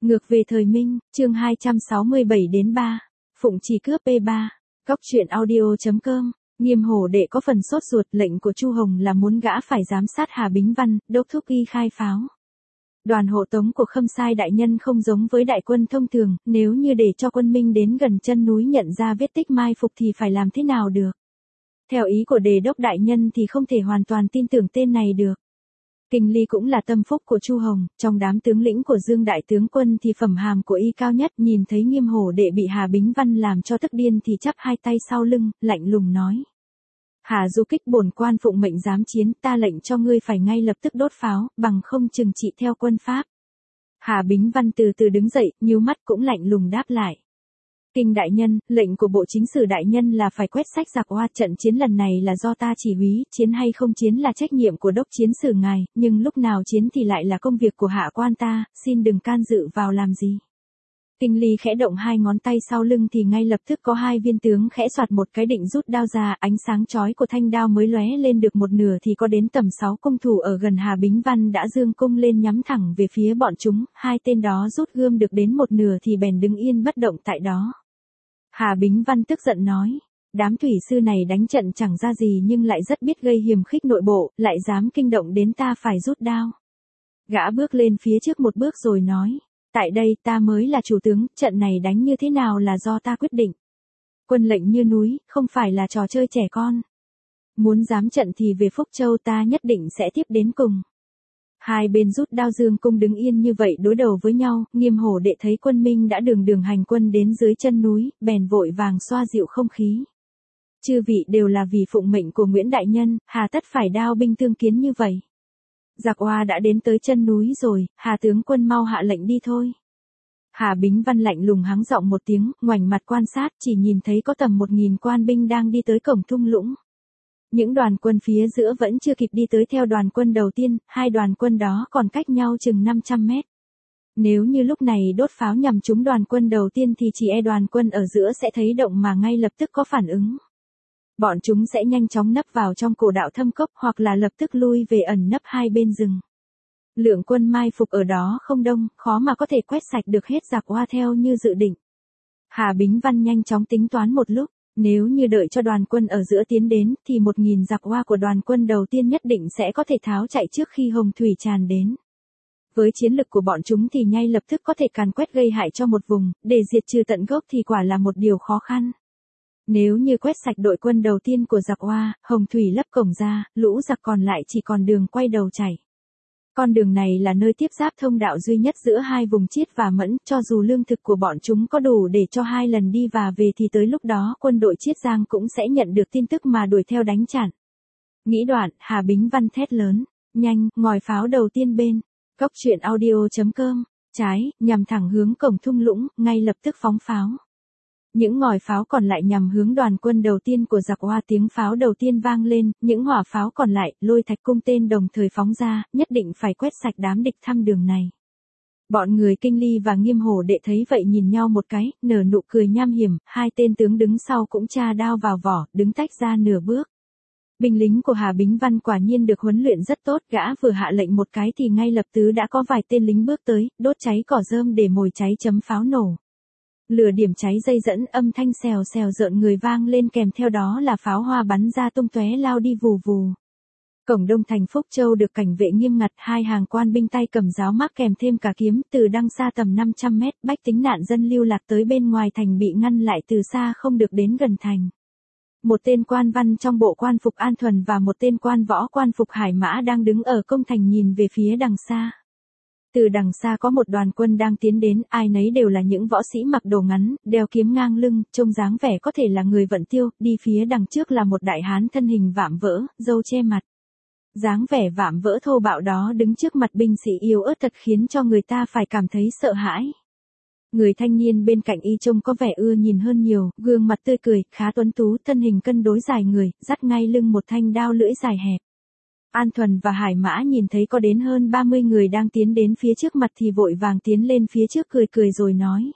Ngược về thời Minh, chương 267-3, Phụng Trì cướp P3, Cóc truyện audio.com, Nghiêm Hổ Đệ có phần sốt ruột, lệnh của Chu Hồng là muốn gã phải giám sát Hà Bính Văn, đốc thúc y khai pháo. Đoàn hộ tống của Khâm Sai đại nhân không giống với đại quân thông thường, nếu như để cho quân Minh đến gần chân núi nhận ra vết tích mai phục thì phải làm thế nào được. Theo ý của đề đốc đại nhân thì không thể hoàn toàn tin tưởng tên này được. Kinh Ly cũng là tâm phúc của Chu Hồng, trong đám tướng lĩnh của Dương đại tướng quân thì phẩm hàm của y cao nhất, nhìn thấy Nghiêm Hổ Đệ bị Hà Bính Văn làm cho tức điên thì chắp hai tay sau lưng, lạnh lùng nói. Hà du kích bổn quan phụng mệnh giám chiến, ta lệnh cho ngươi phải ngay lập tức đốt pháo, bằng không trừng trị theo quân pháp. Hà Bính Văn từ từ đứng dậy, nhíu mắt cũng lạnh lùng đáp lại. Kinh đại nhân, lệnh của bộ chính sử đại nhân là phải quét sạch giặc Hoa, trận chiến lần này là do ta chỉ huy, chiến hay không chiến là trách nhiệm của đốc chiến sử ngài, nhưng lúc nào chiến thì lại là công việc của hạ quan ta, xin đừng can dự vào làm gì. Kinh Ly khẽ động hai ngón tay sau lưng thì ngay lập tức có hai viên tướng khẽ soạt một cái định rút đao ra, ánh sáng chói của thanh đao mới lóe lên được một nửa thì có đến tầm 6 cung thủ ở gần Hà Bính Văn đã giương cung lên nhắm thẳng về phía bọn chúng, hai tên đó rút gươm được đến một nửa thì bèn đứng yên bất động tại đó. Hà Bính Văn tức giận nói, đám thủy sư này đánh trận chẳng ra gì nhưng lại rất biết gây hiềm khích nội bộ, lại dám kinh động đến ta phải rút đao. Gã bước lên phía trước một bước rồi nói, tại đây ta mới là chủ tướng, trận này đánh như thế nào là do ta quyết định. Quân lệnh như núi, không phải là trò chơi trẻ con. Muốn dám trận thì về Phúc Châu ta nhất định sẽ tiếp đến cùng. Hai bên rút đao dương cung đứng yên như vậy đối đầu với nhau, Nghiêm Hổ Đệ thấy quân Minh đã đường hành quân đến dưới chân núi, bèn vội vàng xoa dịu không khí. Chư vị đều là vì phụng mệnh của Nguyễn Đại Nhân, hà tất phải đao binh tương kiến như vậy. Giặc Hoa đã đến tới chân núi rồi, Hà tướng quân mau hạ lệnh đi thôi. Hà Bính Văn lạnh lùng hắng giọng một tiếng, ngoảnh mặt quan sát, chỉ nhìn thấy có tầm 1000 quan binh đang đi tới cổng thung lũng. Những đoàn quân phía giữa vẫn chưa kịp đi tới theo đoàn quân đầu tiên, hai đoàn quân đó còn cách nhau chừng 500 mét. Nếu như lúc này đốt pháo nhằm trúng đoàn quân đầu tiên thì chỉ e đoàn quân ở giữa sẽ thấy động mà ngay lập tức có phản ứng. Bọn chúng sẽ nhanh chóng nấp vào trong cổ đạo thâm cốc hoặc là lập tức lui về ẩn nấp hai bên rừng. Lượng quân mai phục ở đó không đông, khó mà có thể quét sạch được hết giặc Hoa theo như dự định. Hà Bính Văn nhanh chóng tính toán một lúc. Nếu như đợi cho đoàn quân ở giữa tiến đến, thì 1000 giặc Hoa của đoàn quân đầu tiên nhất định sẽ có thể tháo chạy trước khi Hồng Thủy tràn đến. Với chiến lực của bọn chúng thì ngay lập tức có thể càn quét gây hại cho một vùng, để diệt trừ tận gốc thì quả là một điều khó khăn. Nếu như quét sạch đội quân đầu tiên của giặc Hoa, Hồng Thủy lấp cổng ra, lũ giặc còn lại chỉ còn đường quay đầu chạy. Con đường này là nơi tiếp giáp thông đạo duy nhất giữa hai vùng Chiết và Mẫn, cho dù lương thực của bọn chúng có đủ để cho 2 lần đi và về thì tới lúc đó quân đội Chiết Giang cũng sẽ nhận được tin tức mà đuổi theo đánh chặn. Nghĩ đoạn, Hà Bính Văn thét lớn, nhanh, ngòi pháo đầu tiên bên, Cóc truyện audio.com, trái, nhằm thẳng hướng cổng thung lũng, ngay lập tức phóng pháo. Những ngòi pháo còn lại nhằm hướng đoàn quân đầu tiên của giặc Hoa, tiếng pháo đầu tiên vang lên, những hỏa pháo còn lại, lôi thạch cung tên đồng thời phóng ra, nhất định phải quét sạch đám địch thăm đường này. Bọn người Kinh Ly và Nghiêm Hổ Đệ thấy vậy nhìn nhau một cái, nở nụ cười nham hiểm, hai tên tướng đứng sau cũng tra đao vào vỏ, đứng tách ra nửa bước. Binh lính của Hà Bính Văn quả nhiên được huấn luyện rất tốt, gã vừa hạ lệnh một cái thì ngay lập tức đã có vài tên lính bước tới, đốt cháy cỏ rơm để mồi cháy chấm pháo nổ. Lửa điểm cháy dây dẫn, âm thanh xèo xèo rợn người vang lên, kèm theo đó là pháo hoa bắn ra tung tóe lao đi vù vù. Cổng đông thành Phúc Châu được cảnh vệ nghiêm ngặt, hai hàng quan binh tay cầm giáo mác kèm thêm cả kiếm, từ đằng xa tầm 500 mét, bách tính nạn dân lưu lạc tới bên ngoài thành bị ngăn lại từ xa không được đến gần thành. Một tên quan văn trong bộ quan phục An Thuần và một tên quan võ quan phục Hải Mã đang đứng ở công thành nhìn về phía đằng xa. Từ đằng xa có một đoàn quân đang tiến đến, ai nấy đều là những võ sĩ mặc đồ ngắn, đeo kiếm ngang lưng, trông dáng vẻ có thể là người vận tiêu, đi phía đằng trước là một đại hán thân hình vạm vỡ, râu che mặt. Dáng vẻ vạm vỡ thô bạo đó đứng trước mặt binh sĩ yếu ớt thật khiến cho người ta phải cảm thấy sợ hãi. Người thanh niên bên cạnh y trông có vẻ ưa nhìn hơn nhiều, gương mặt tươi cười, khá tuấn tú, thân hình cân đối dài người, dắt ngay lưng một thanh đao lưỡi dài hẹp. An Thuần và Hải Mã nhìn thấy có đến hơn 30 người đang tiến đến phía trước mặt thì vội vàng tiến lên phía trước cười cười rồi nói.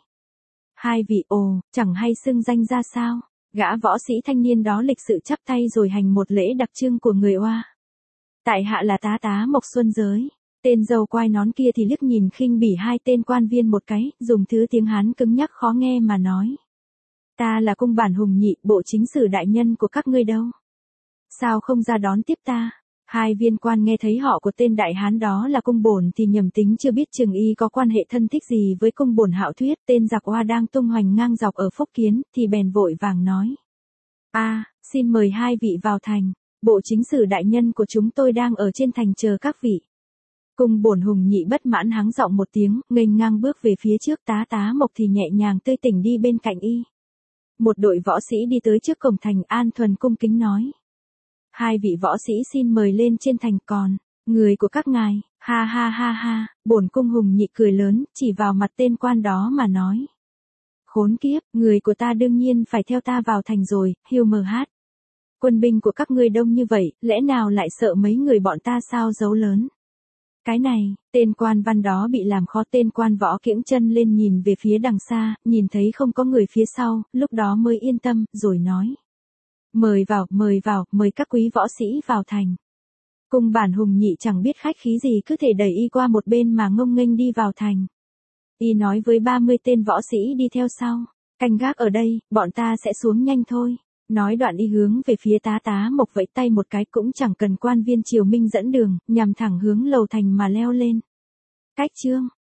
Hai vị chẳng hay xưng danh ra sao, gã võ sĩ thanh niên đó lịch sự chắp tay rồi hành một lễ đặc trưng của người Hoa. Tại hạ là tá Mộc Xuân Giới. Tên dâu quai nón kia thì liếc nhìn khinh bỉ hai tên quan viên một cái, dùng thứ tiếng Hán cứng nhắc khó nghe mà nói. Ta là cung bản Hùng Nhị, bộ chính sử đại nhân của các ngươi đâu? Sao không ra đón tiếp ta? Hai viên quan nghe thấy họ của tên đại hán đó là cung bổn thì nhầm tính chưa biết chừng y có quan hệ thân thích gì với cung bổn Hạo Thuyết, tên giặc oa đang tung hoành ngang dọc ở Phúc Kiến, thì bèn vội vàng nói. Xin mời hai vị vào thành, bộ chính sử đại nhân của chúng tôi đang ở trên thành chờ các vị. Cung bổn Hùng Nhị bất mãn hắng giọng một tiếng, nghênh ngang bước về phía trước, tá Mộc thì nhẹ nhàng tươi tỉnh đi bên cạnh y. Một đội võ sĩ đi tới trước cổng thành, An Thuần cung kính nói. Hai vị võ sĩ xin mời lên trên thành, còn người của các ngài, ha ha ha ha, bổn cung Hùng Nhị cười lớn, chỉ vào mặt tên quan đó mà nói. Khốn kiếp, người của ta đương nhiên phải theo ta vào thành rồi, hiu mờ hát. Quân binh của các ngươi đông như vậy, lẽ nào lại sợ mấy người bọn ta sao giấu lớn? Cái này, tên quan văn đó bị làm khó, tên quan võ kiễng chân lên nhìn về phía đằng xa, nhìn thấy không có người phía sau, lúc đó mới yên tâm, rồi nói. Mời vào, mời các quý võ sĩ vào thành. Cung bản Hùng Nhị chẳng biết khách khí gì cứ thể đẩy y qua một bên mà ngông nghênh đi vào thành. Y nói với 30 tên võ sĩ đi theo sau. Canh gác ở đây, bọn ta sẽ xuống nhanh thôi. Nói đoạn y hướng về phía tá Mộc vẫy tay một cái, cũng chẳng cần quan viên triều minh dẫn đường, nhằm thẳng hướng lầu thành mà leo lên. Cách chương